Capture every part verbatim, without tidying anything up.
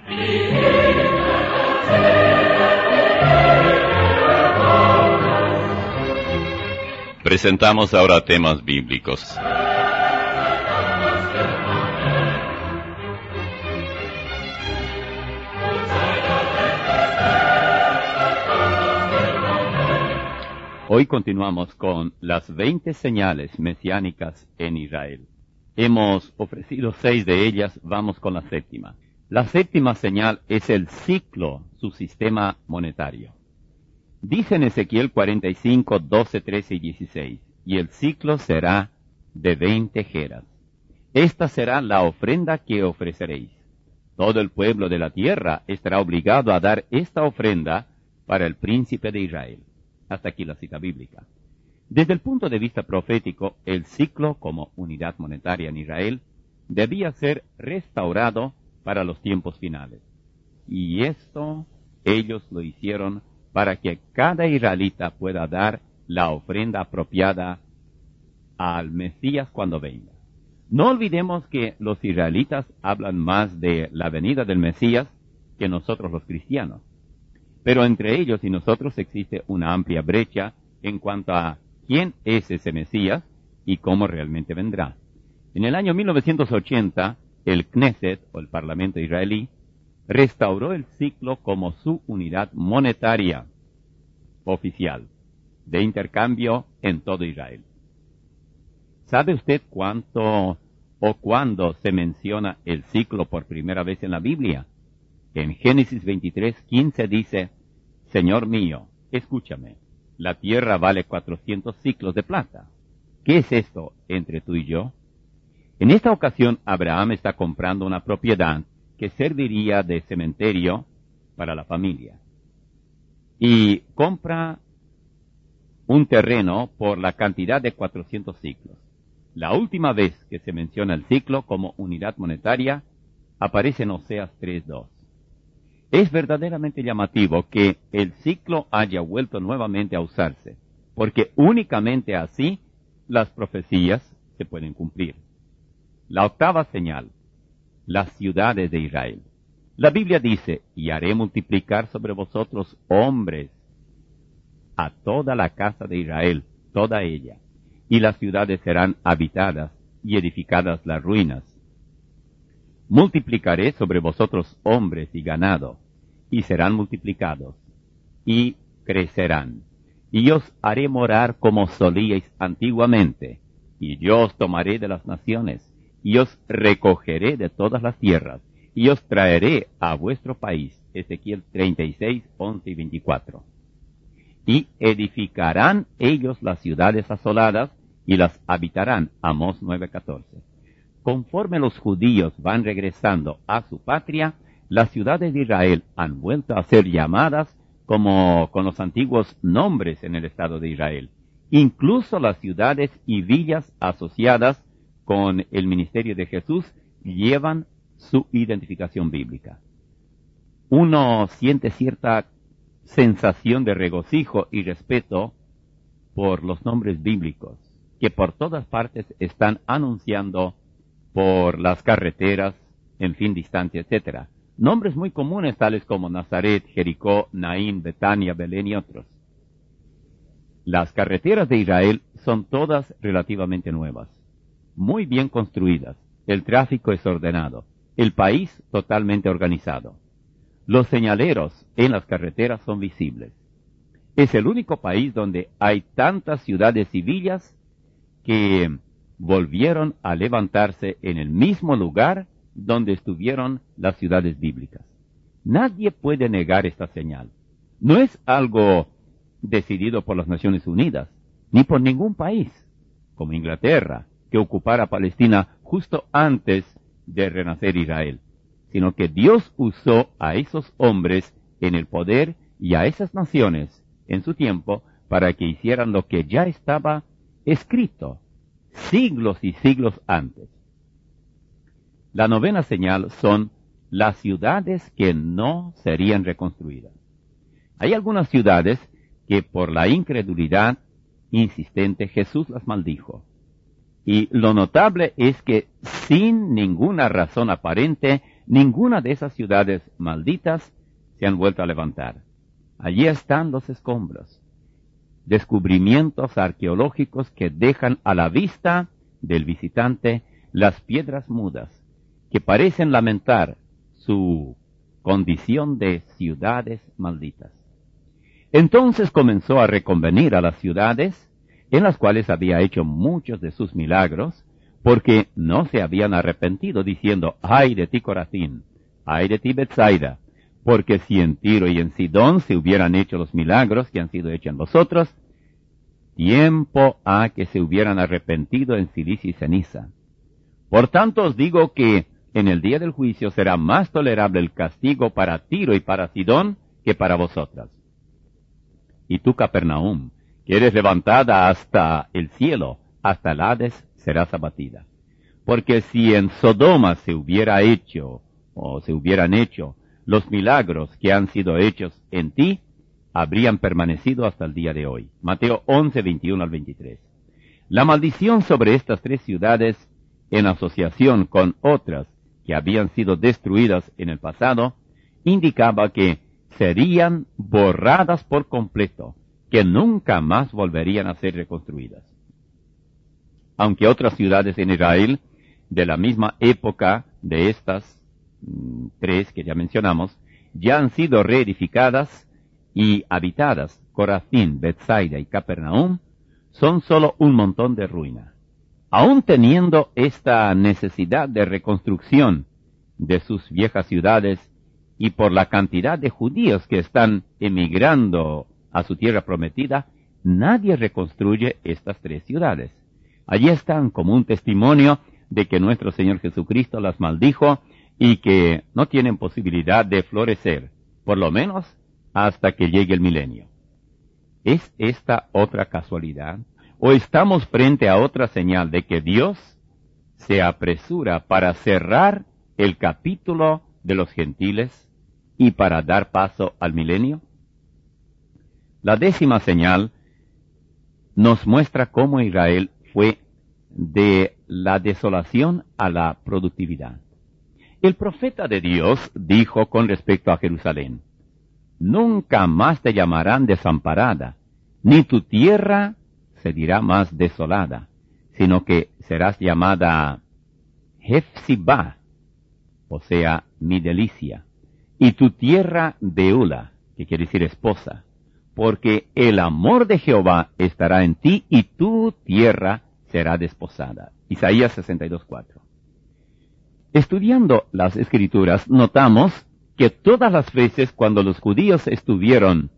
Presentamos ahora temas bíblicos. Hoy continuamos con las veinte señales mesiánicas en Israel. Hemos ofrecido seis de ellas, vamos con la séptima. La séptima señal es el ciclo, su sistema monetario. Dice en Ezequiel cuarenta y cinco, doce, trece y dieciséis, y el ciclo será de veinte geras. Esta será la ofrenda que ofreceréis. Todo el pueblo de la tierra estará obligado a dar esta ofrenda para el príncipe de Israel. Hasta aquí la cita bíblica. Desde el punto de vista profético, el ciclo como unidad monetaria en Israel debía ser restaurado para los tiempos finales. Y esto ellos lo hicieron para que cada israelita pueda dar la ofrenda apropiada al Mesías cuando venga. No olvidemos que los israelitas hablan más de la venida del Mesías que nosotros los cristianos. Pero entre ellos y nosotros existe una amplia brecha en cuanto a quién es ese Mesías y cómo realmente vendrá. En el año mil novecientos ochenta, el Knesset, o el Parlamento israelí, restauró el ciclo como su unidad monetaria oficial de intercambio en todo Israel. ¿Sabe usted cuánto o cuándo se menciona el ciclo por primera vez en la Biblia? En Génesis veintitrés, quince dice, Señor mío, escúchame, la tierra vale cuatrocientos ciclos de plata. ¿Qué es esto entre tú y yo? En esta ocasión, Abraham está comprando una propiedad que serviría de cementerio para la familia. Y compra un terreno por la cantidad de cuatrocientos ciclos. La última vez que se menciona el ciclo como unidad monetaria aparece en Oseas tres dos. Es verdaderamente llamativo que el ciclo haya vuelto nuevamente a usarse, porque únicamente así las profecías se pueden cumplir. La octava señal, las ciudades de Israel. La Biblia dice, y haré multiplicar sobre vosotros hombres a toda la casa de Israel, toda ella, y las ciudades serán habitadas y edificadas las ruinas. Multiplicaré sobre vosotros hombres y ganado, y serán multiplicados, y crecerán. Y os haré morar como solíais antiguamente, y yo os tomaré de las naciones, y os recogeré de todas las tierras, y os traeré a vuestro país. Ezequiel treinta y seis, once y veinticuatro. Y edificarán ellos las ciudades asoladas, y las habitarán. Amós nueve, catorce. Conforme los judíos van regresando a su patria, las ciudades de Israel han vuelto a ser llamadas como con los antiguos nombres en el Estado de Israel. Incluso las ciudades y villas asociadas con el ministerio de Jesús llevan su identificación bíblica. Uno siente cierta sensación de regocijo y respeto por los nombres bíblicos, que por todas partes están anunciando por las carreteras, en fin, distancia, etcétera. Nombres muy comunes tales como Nazaret, Jericó, Naín, Betania, Belén y otros. Las carreteras de Israel son todas relativamente nuevas, muy bien construidas, el tráfico es ordenado, el país totalmente organizado. Los señaleros en las carreteras son visibles. Es el único país donde hay tantas ciudades y villas que volvieron a levantarse en el mismo lugar donde estuvieron las ciudades bíblicas. Nadie puede negar esta señal. No es algo decidido por las Naciones Unidas, ni por ningún país, como Inglaterra, que ocupara Palestina justo antes de renacer Israel, sino que Dios usó a esos hombres en el poder y a esas naciones en su tiempo para que hicieran lo que ya estaba escrito siglos y siglos antes. La novena señal son las ciudades que no serían reconstruidas. Hay algunas ciudades que por la incredulidad insistente Jesús las maldijo. Y lo notable es que sin ninguna razón aparente, ninguna de esas ciudades malditas se han vuelto a levantar. Allí están los escombros, descubrimientos arqueológicos que dejan a la vista del visitante las piedras mudas, que parecen lamentar su condición de ciudades malditas. Entonces comenzó a reconvenir a las ciudades, en las cuales había hecho muchos de sus milagros, porque no se habían arrepentido, diciendo, ¡ay de ti, Corazín! ¡Ay de ti, Betsaida! Porque si en Tiro y en Sidón se hubieran hecho los milagros que han sido hechos en vosotros, tiempo ha que se hubieran arrepentido en silicio y ceniza. Por tanto os digo que en el día del juicio será más tolerable el castigo para Tiro y para Sidón que para vosotras. Y tú, Capernaum, que eres levantada hasta el cielo, hasta el Hades, serás abatida. Porque si en Sodoma se hubiera hecho, o se hubieran hecho, los milagros que han sido hechos en ti, habrían permanecido hasta el día de hoy. Mateo once, veintiuno al veintitrés. La maldición sobre estas tres ciudades, en asociación con otras que habían sido destruidas en el pasado, indicaba que serían borradas por completo, que nunca más volverían a ser reconstruidas. Aunque otras ciudades en Israel, de la misma época de estas mmm, tres que ya mencionamos, ya han sido reedificadas y habitadas. Corazín, Betsaida y Capernaum son solo un montón de ruina. Aún teniendo esta necesidad de reconstrucción de sus viejas ciudades y por la cantidad de judíos que están emigrando a su tierra prometida, nadie reconstruye estas tres ciudades. Allí están como un testimonio de que nuestro Señor Jesucristo las maldijo y que no tienen posibilidad de florecer, por lo menos hasta que llegue el milenio. ¿Es esta otra casualidad? ¿O estamos frente a otra señal de que Dios se apresura para cerrar el capítulo de los gentiles y para dar paso al milenio? La décima señal nos muestra cómo Israel fue de la desolación a la productividad. El profeta de Dios dijo con respecto a Jerusalén, nunca más te llamarán desamparada, ni tu tierra se dirá más desolada, sino que serás llamada Hefzibá, o sea, mi delicia, y tu tierra Beula, que quiere decir esposa, porque el amor de Jehová estará en ti y tu tierra será desposada. Isaías sesenta y dos, cuatro. Estudiando las Escrituras, notamos que todas las veces cuando los judíos estuvieron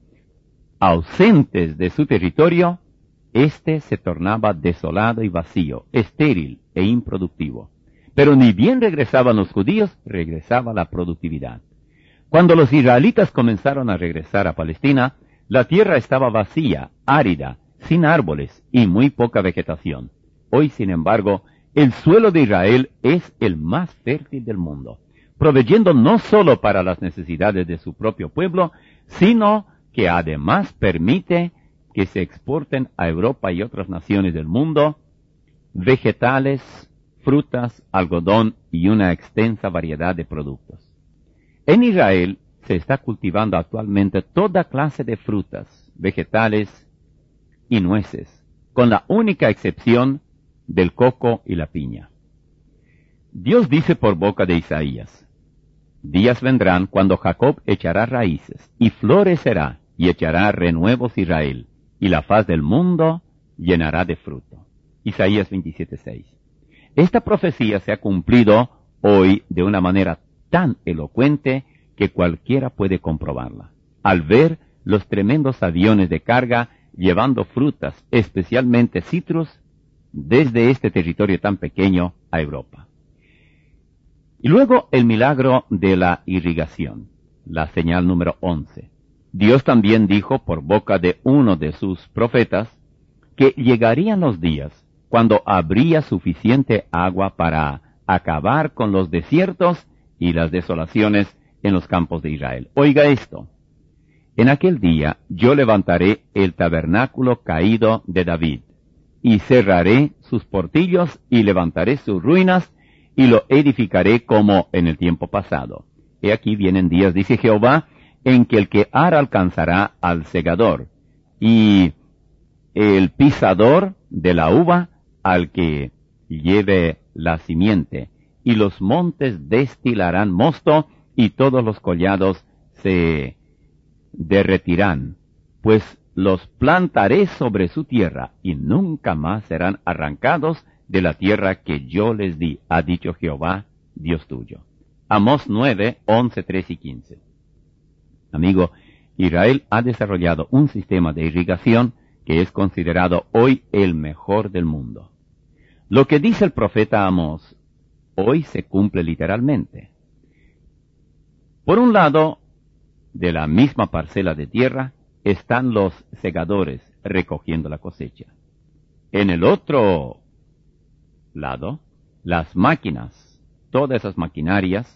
ausentes de su territorio, éste se tornaba desolado y vacío, estéril e improductivo. Pero ni bien regresaban los judíos, regresaba la productividad. Cuando los israelitas comenzaron a regresar a Palestina, la tierra estaba vacía, árida, sin árboles y muy poca vegetación. Hoy, sin embargo, el suelo de Israel es el más fértil del mundo, proveyendo no solo para las necesidades de su propio pueblo, sino que además permite que se exporten a Europa y otras naciones del mundo vegetales, frutas, algodón y una extensa variedad de productos. En Israel se está cultivando actualmente toda clase de frutas, vegetales y nueces, con la única excepción del coco y la piña. Dios dice por boca de Isaías, días vendrán cuando Jacob echará raíces y florecerá y echará renuevos Israel, y la faz del mundo llenará de fruto. Isaías veintisiete, seis. Esta profecía se ha cumplido hoy de una manera tan elocuente que cualquiera puede comprobarla, al ver los tremendos aviones de carga llevando frutas, especialmente citrus, desde este territorio tan pequeño a Europa. Y luego el milagro de la irrigación, la señal número once. Dios también dijo por boca de uno de sus profetas que llegarían los días cuando habría suficiente agua para acabar con los desiertos y las desolaciones en los campos de Israel. Oiga esto. En aquel día yo levantaré el tabernáculo caído de David, y cerraré sus portillos, y levantaré sus ruinas, y lo edificaré como en el tiempo pasado. He aquí vienen días, dice Jehová, en que el que ara alcanzará al segador, y el pisador de la uva al que lleve la simiente, y los montes destilarán mosto, y todos los collados se derretirán, pues los plantaré sobre su tierra, y nunca más serán arrancados de la tierra que yo les di, ha dicho Jehová, Dios tuyo. Amós nueve, once, tres y quince. Amigo, Israel ha desarrollado un sistema de irrigación que es considerado hoy el mejor del mundo. Lo que dice el profeta Amós hoy se cumple literalmente. Por un lado, de la misma parcela de tierra, están los segadores recogiendo la cosecha. En el otro lado, las máquinas, todas esas maquinarias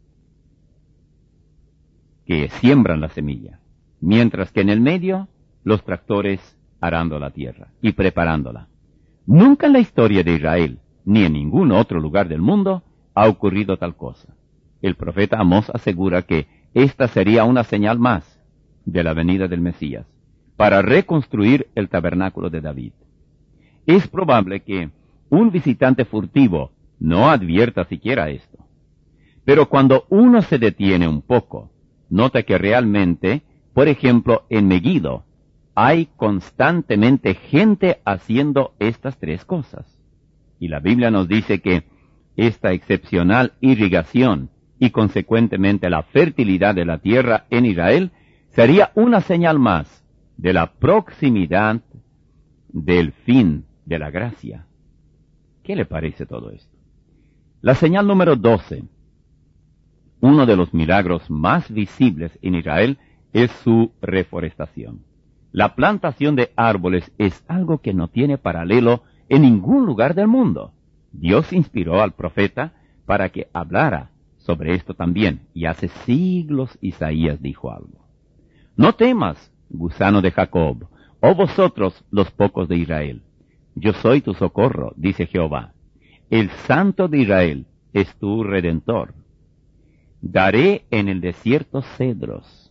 que siembran la semilla, mientras que en el medio, los tractores arando la tierra y preparándola. Nunca en la historia de Israel, ni en ningún otro lugar del mundo, ha ocurrido tal cosa. El profeta Amós asegura que esta sería una señal más de la venida del Mesías, para reconstruir el tabernáculo de David. Es probable que un visitante furtivo no advierta siquiera esto. Pero cuando uno se detiene un poco, nota que realmente, por ejemplo, en Megiddo, hay constantemente gente haciendo estas tres cosas. Y la Biblia nos dice que esta excepcional irrigación y consecuentemente la fertilidad de la tierra en Israel sería una señal más de la proximidad del fin de la gracia. ¿Qué le parece todo esto? La señal número doce. Uno de los milagros más visibles en Israel es su reforestación. La plantación de árboles es algo que no tiene paralelo en ningún lugar del mundo. Dios inspiró al profeta para que hablara sobre esto también, y hace siglos Isaías dijo algo. No temas, gusano de Jacob, oh vosotros los pocos de Israel. Yo soy tu socorro, dice Jehová. El Santo de Israel es tu Redentor. Daré en el desierto cedros,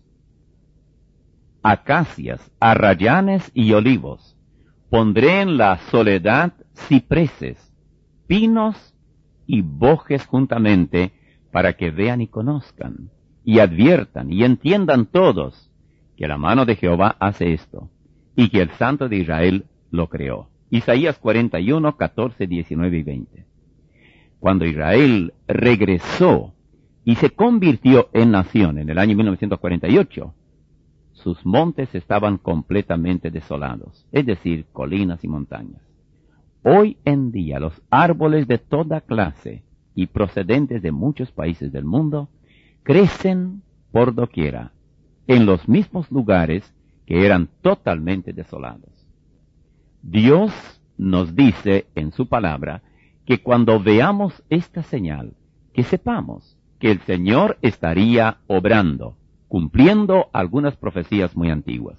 acacias, arrayanes y olivos. Pondré en la soledad cipreses, pinos y bojes juntamente, para que vean y conozcan, y adviertan y entiendan todos que la mano de Jehová hace esto, y que el Santo de Israel lo creó. Isaías cuarenta y uno, catorce, diecinueve y veinte. Cuando Israel regresó y se convirtió en nación en el año mil novecientos cuarenta y ocho, sus montes estaban completamente desolados, es decir, colinas y montañas. Hoy en día los árboles de toda clase y procedentes de muchos países del mundo crecen por doquiera, en los mismos lugares que eran totalmente desolados. Dios nos dice en su palabra que cuando veamos esta señal, que sepamos que el Señor estaría obrando, cumpliendo algunas profecías muy antiguas.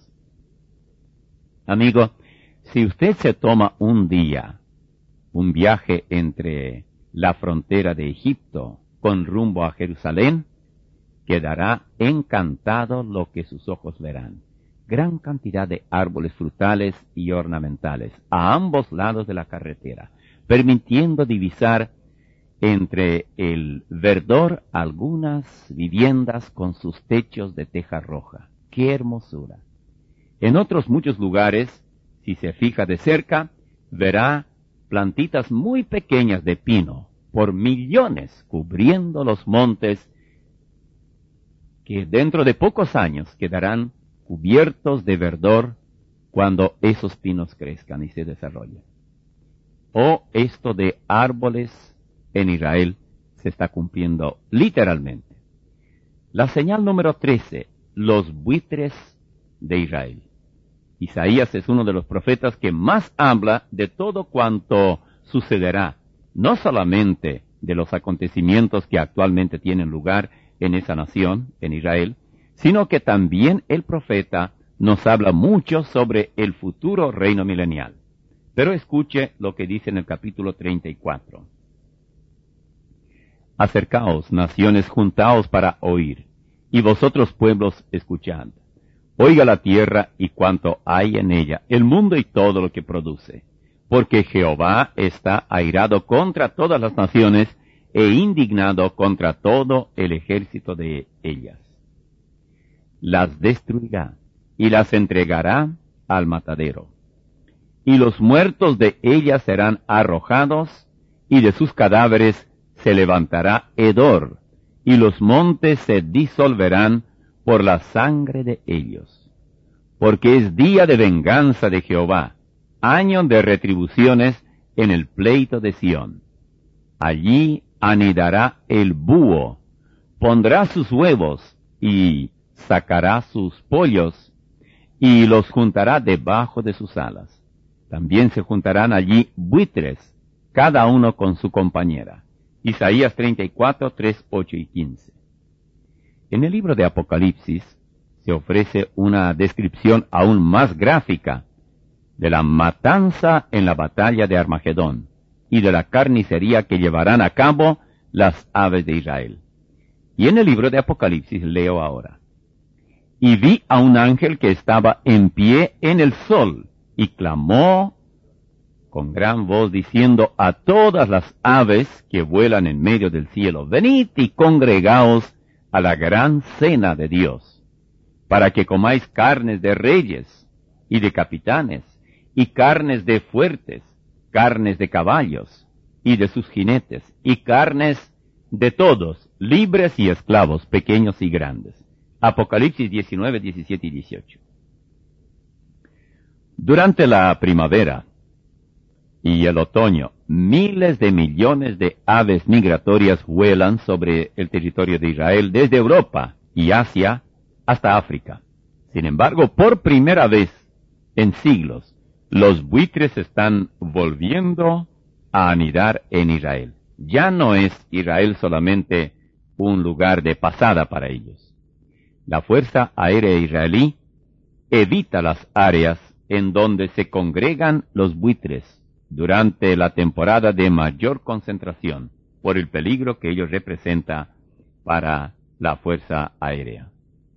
Amigo, si usted se toma un día, un viaje entre la frontera de Egipto con rumbo a Jerusalén, quedará encantado lo que sus ojos verán. Gran cantidad de árboles frutales y ornamentales a ambos lados de la carretera, permitiendo divisar entre el verdor algunas viviendas con sus techos de teja roja. ¡Qué hermosura! En otros muchos lugares, si se fija de cerca, verá plantitas muy pequeñas de pino, por millones, cubriendo los montes, que dentro de pocos años quedarán cubiertos de verdor cuando esos pinos crezcan y se desarrollen. Oh, esto de árboles en Israel se está cumpliendo literalmente. La señal número trece, los buitres de Israel. Isaías es uno de los profetas que más habla de todo cuanto sucederá, no solamente de los acontecimientos que actualmente tienen lugar en esa nación, en Israel, sino que también el profeta nos habla mucho sobre el futuro reino milenial. Pero escuche lo que dice en el capítulo treinta y cuatro. Acercaos, naciones, juntaos para oír, y vosotros pueblos, escuchad. Oiga la tierra y cuanto hay en ella, el mundo y todo lo que produce. Porque Jehová está airado contra todas las naciones, e indignado contra todo el ejército de ellas. Las destruirá, y las entregará al matadero. Y los muertos de ellas serán arrojados, y de sus cadáveres se levantará hedor, y los montes se disolverán por la sangre de ellos. Porque es día de venganza de Jehová, año de retribuciones en el pleito de Sión. Allí anidará el búho, pondrá sus huevos, y sacará sus pollos, y los juntará debajo de sus alas. También se juntarán allí buitres, cada uno con su compañera. Isaías treinta y cuatro, tres, ocho y quince. En el libro de Apocalipsis se ofrece una descripción aún más gráfica de la matanza en la batalla de Armagedón y de la carnicería que llevarán a cabo las aves de Israel. Y en el libro de Apocalipsis leo ahora. Y vi a un ángel que estaba en pie en el sol, y clamó con gran voz diciendo a todas las aves que vuelan en medio del cielo, venid y congregaos a la gran cena de Dios, para que comáis carnes de reyes y de capitanes, y carnes de fuertes, carnes de caballos y de sus jinetes, y carnes de todos, libres y esclavos, pequeños y grandes. Apocalipsis diecinueve, diecisiete y dieciocho. Durante la primavera y el otoño, miles de millones de aves migratorias vuelan sobre el territorio de Israel desde Europa y Asia hasta África. Sin embargo, por primera vez en siglos, los buitres están volviendo a anidar en Israel. Ya no es Israel solamente un lugar de pasada para ellos. La Fuerza Aérea Israelí evita las áreas en donde se congregan los buitres durante la temporada de mayor concentración por el peligro que ellos representan para la Fuerza Aérea.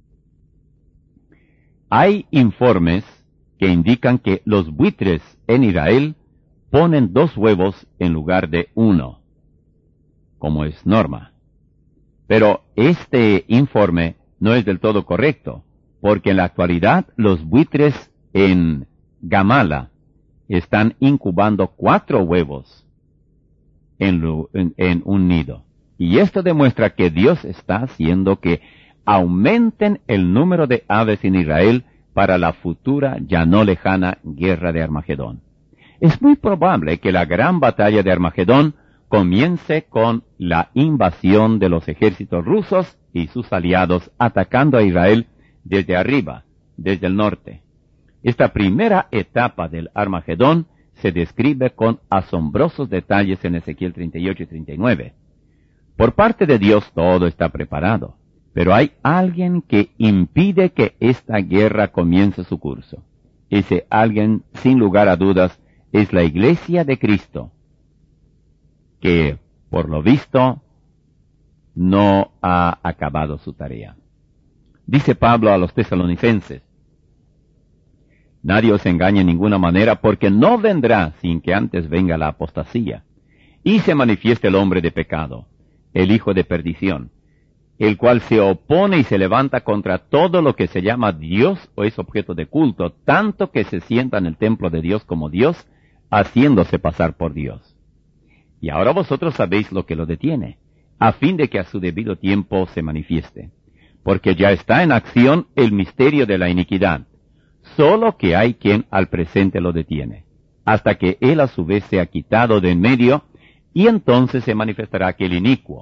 Hay informes que indican que los buitres en Israel ponen dos huevos en lugar de uno, como es norma. Pero este informe no es del todo correcto, porque en la actualidad los buitres en Gamala están incubando cuatro huevos en, en, en un nido. Y esto demuestra que Dios está haciendo que aumenten el número de aves en Israel para la futura, ya no lejana, guerra de Armagedón. Es muy probable que la gran batalla de Armagedón comience con la invasión de los ejércitos rusos y sus aliados atacando a Israel desde arriba, desde el norte. Esta primera etapa del Armagedón se describe con asombrosos detalles en Ezequiel treinta y ocho y treinta y nueve. Por parte de Dios todo está preparado, pero hay alguien que impide que esta guerra comience su curso. Ese alguien, sin lugar a dudas, es la Iglesia de Cristo, que, por lo visto, no ha acabado su tarea. Dice Pablo a los tesalonicenses, nadie os engañe en ninguna manera, porque no vendrá sin que antes venga la apostasía, y se manifieste el hombre de pecado, el hijo de perdición, el cual se opone y se levanta contra todo lo que se llama Dios o es objeto de culto, tanto que se sienta en el templo de Dios como Dios, haciéndose pasar por Dios. Y ahora vosotros sabéis lo que lo detiene, a fin de que a su debido tiempo se manifieste, porque ya está en acción el misterio de la iniquidad, solo que hay quien al presente lo detiene, hasta que él a su vez sea quitado de en medio, y entonces se manifestará aquel inicuo,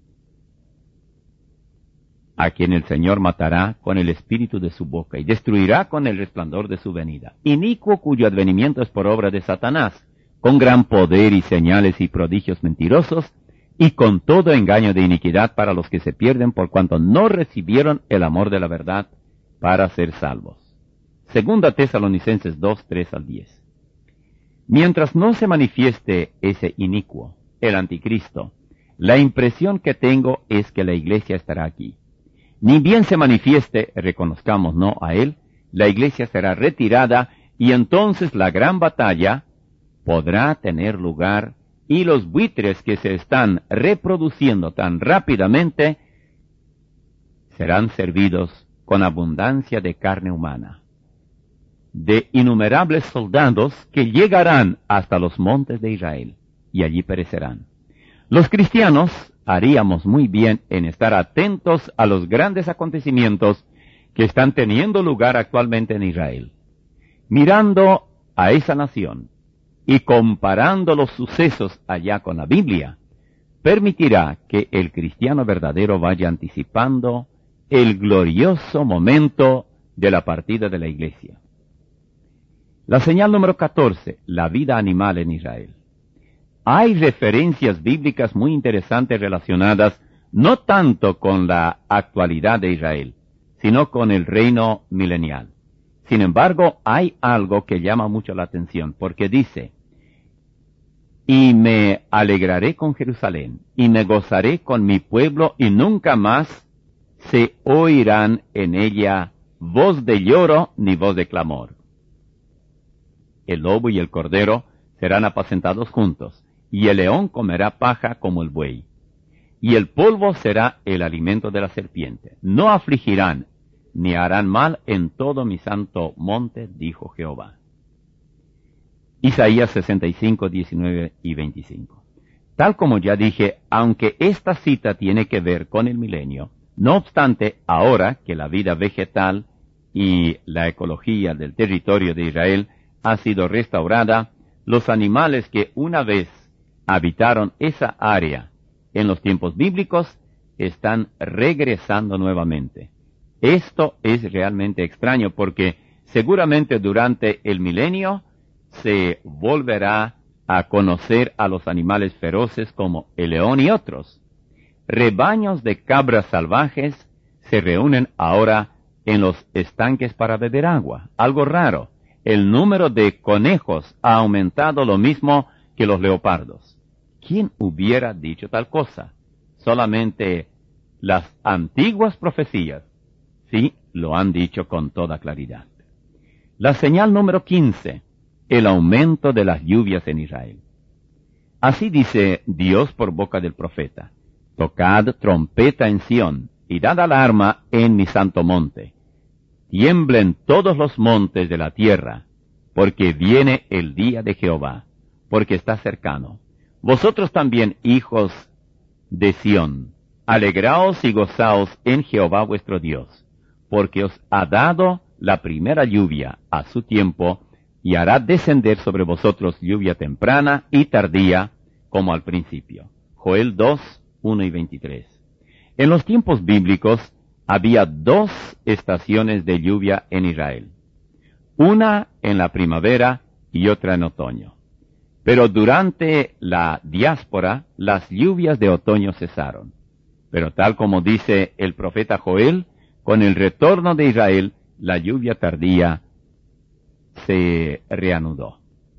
a quien el Señor matará con el espíritu de su boca, y destruirá con el resplandor de su venida. Inicuo cuyo advenimiento es por obra de Satanás, con gran poder y señales y prodigios mentirosos, y con todo engaño de iniquidad para los que se pierden por cuanto no recibieron el amor de la verdad para ser salvos. Segunda Tesalonicenses dos, tres al diez. Mientras no se manifieste ese inicuo, el anticristo, la impresión que tengo es que la iglesia estará aquí. Ni bien se manifieste, reconozcamos no a él, la iglesia será retirada y entonces la gran batalla podrá tener lugar y los buitres que se están reproduciendo tan rápidamente serán servidos con abundancia de carne humana, de innumerables soldados que llegarán hasta los montes de Israel y allí perecerán. Los cristianos haríamos muy bien en estar atentos a los grandes acontecimientos que están teniendo lugar actualmente en Israel. Mirando a esa nación y comparando los sucesos allá con la Biblia, permitirá que el cristiano verdadero vaya anticipando el glorioso momento de la partida de la iglesia. La señal número catorce, la vida animal en Israel. Hay referencias bíblicas muy interesantes relacionadas no tanto con la actualidad de Israel, sino con el reino milenial. Sin embargo, hay algo que llama mucho la atención, porque dice, y me alegraré con Jerusalén, y me gozaré con mi pueblo, y nunca más se oirán en ella voz de lloro ni voz de clamor. El lobo y el cordero serán apacentados juntos, y el león comerá paja como el buey, y el polvo será el alimento de la serpiente. No afligirán, ni harán mal en todo mi santo monte, dijo Jehová. Isaías sesenta y cinco, diecinueve y veinticinco. Tal como ya dije, aunque esta cita tiene que ver con el milenio, no obstante, ahora que la vida vegetal y la ecología del territorio de Israel ha sido restaurada, los animales que una vez habitaron esa área en los tiempos bíblicos están regresando nuevamente. Esto es realmente extraño porque seguramente durante el milenio se volverá a conocer a los animales feroces como el león y otros. Rebaños de cabras salvajes se reúnen ahora en los estanques para beber agua. Algo raro. El número de conejos ha aumentado lo mismo que los leopardos. ¿Quién hubiera dicho tal cosa? Solamente las antiguas profecías sí lo han dicho con toda claridad. La señal número quince, el aumento de las lluvias en Israel. Así dice Dios por boca del profeta: tocad trompeta en Sión y dad alarma en mi santo monte. Tiemblen todos los montes de la tierra, porque viene el día de Jehová, porque está cercano. Vosotros también, hijos de Sión, alegraos y gozaos en Jehová vuestro Dios, porque os ha dado la primera lluvia a su tiempo, y hará descender sobre vosotros lluvia temprana y tardía, como al principio. Joel dos, uno y veintitrés. En los tiempos bíblicos había dos estaciones de lluvia en Israel, una en la primavera y otra en otoño. Pero durante la diáspora, las lluvias de otoño cesaron. Pero tal como dice el profeta Joel, con el retorno de Israel, la lluvia tardía se reanudó.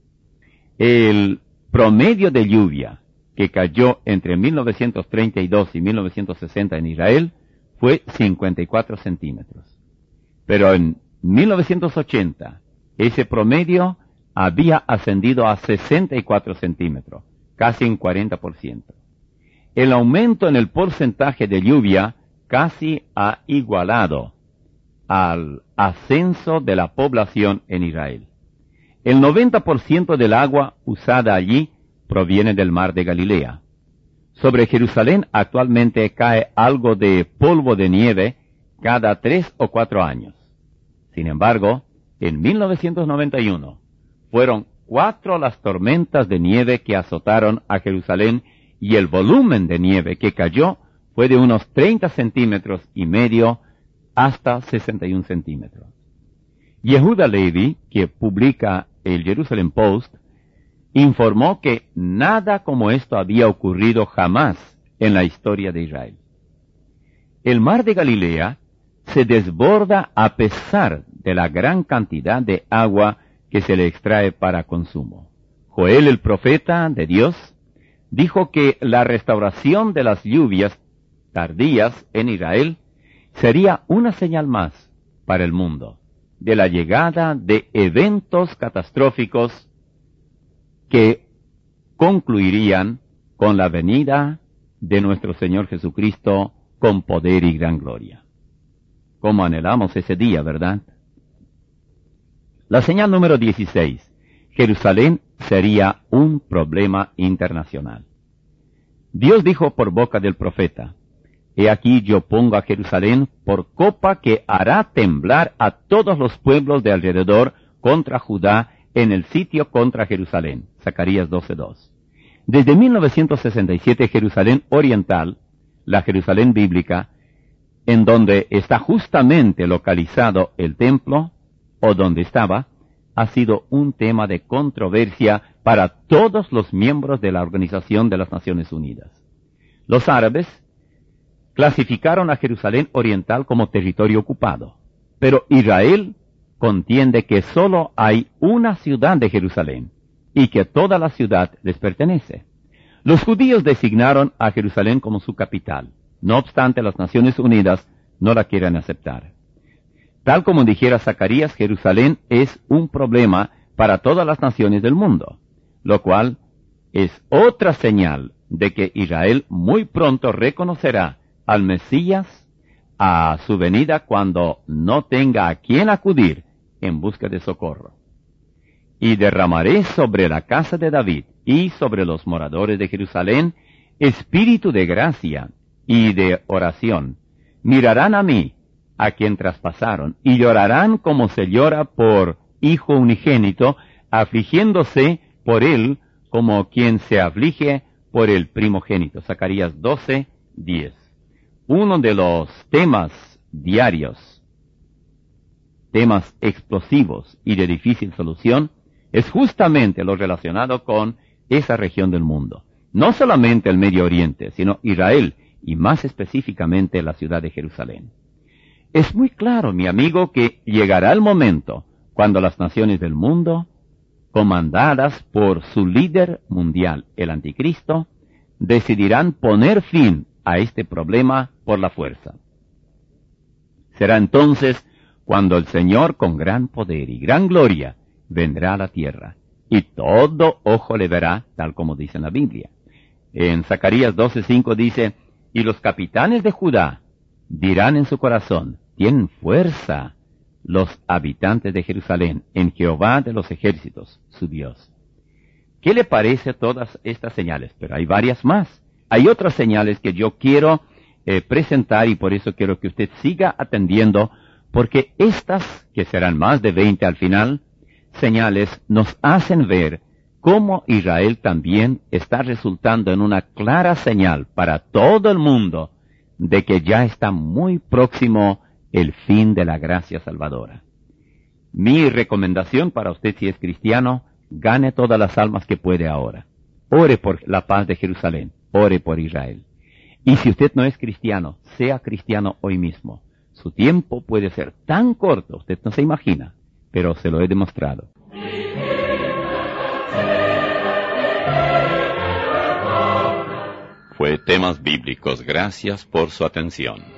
El promedio de lluvia que cayó entre mil novecientos treinta y dos y mil novecientos sesenta en Israel fue cincuenta y cuatro centímetros. Pero en mil novecientos ochenta, ese promedio había ascendido a sesenta y cuatro centímetros, casi un cuarenta por ciento. El aumento en el porcentaje de lluvia casi ha igualado al ascenso de la población en Israel. El noventa por ciento del agua usada allí proviene del mar de Galilea. Sobre Jerusalén actualmente cae algo de polvo de nieve cada tres o cuatro años. Sin embargo, en mil novecientos noventa y uno fueron cuatro las tormentas de nieve que azotaron a Jerusalén y el volumen de nieve que cayó fue de unos treinta centímetros y medio hasta sesenta y un centímetros. Yehuda Levi, que publica el Jerusalem Post, informó que nada como esto había ocurrido jamás en la historia de Israel. El mar de Galilea se desborda a pesar de la gran cantidad de agua que se le extrae para consumo. Joel el profeta de Dios dijo que la restauración de las lluvias tardías en Israel sería una señal más para el mundo de la llegada de eventos catastróficos que concluirían con la venida de nuestro Señor Jesucristo con poder y gran gloria. Cómo anhelamos ese día, ¿verdad? La señal número dieciséis. Jerusalén sería un problema internacional. Dios dijo por boca del profeta: He aquí yo pongo a Jerusalén por copa que hará temblar a todos los pueblos de alrededor contra Judá en el sitio contra Jerusalén. Zacarías doce dos. Desde mil novecientos sesenta y siete, Jerusalén Oriental, la Jerusalén bíblica, en donde está justamente localizado el templo, o donde estaba, ha sido un tema de controversia para todos los miembros de la Organización de las Naciones Unidas. Los árabes clasificaron a Jerusalén Oriental como territorio ocupado, pero Israel contiende que solo hay una ciudad de Jerusalén y que toda la ciudad les pertenece. Los judíos designaron a Jerusalén como su capital. No obstante, las Naciones Unidas no la quieren aceptar. Tal como dijera Zacarías, Jerusalén es un problema para todas las naciones del mundo, lo cual es otra señal de que Israel muy pronto reconocerá al Mesías a su venida cuando no tenga a quien acudir en busca de socorro. Y derramaré sobre la casa de David y sobre los moradores de Jerusalén espíritu de gracia y de oración. Mirarán a mí, a quien traspasaron, y llorarán como se llora por hijo unigénito, afligiéndose por él como quien se aflige por el primogénito. Zacarías doce diez. Uno de los temas diarios, temas explosivos y de difícil solución, es justamente lo relacionado con esa región del mundo. No solamente el Medio Oriente, sino Israel, y más específicamente la ciudad de Jerusalén. Es muy claro, mi amigo, que llegará el momento cuando las naciones del mundo, comandadas por su líder mundial, el Anticristo, decidirán poner fin a este problema por la fuerza. Será entonces cuando el Señor con gran poder y gran gloria vendrá a la tierra, y todo ojo le verá, tal como dice en la Biblia. En Zacarías doce cinco dice: Y los capitanes de Judá dirán en su corazón: tienen fuerza los habitantes de Jerusalén en Jehová de los ejércitos, su Dios. ¿Qué le parece todas estas señales? Pero hay varias más. Hay otras señales que yo quiero eh, presentar, y por eso quiero que usted siga atendiendo, porque estas, que serán más de veinte al final, señales nos hacen ver cómo Israel también está resultando en una clara señal para todo el mundo de que ya está muy próximo el fin de la gracia salvadora. Mi recomendación para usted, si es cristiano, gane todas las almas que puede ahora. Ore por la paz de Jerusalén, ore por Israel. Y si usted no es cristiano, sea cristiano hoy mismo. Su tiempo puede ser tan corto, usted no se imagina, pero se lo he demostrado. Fue Temas Bíblicos. Gracias por su atención.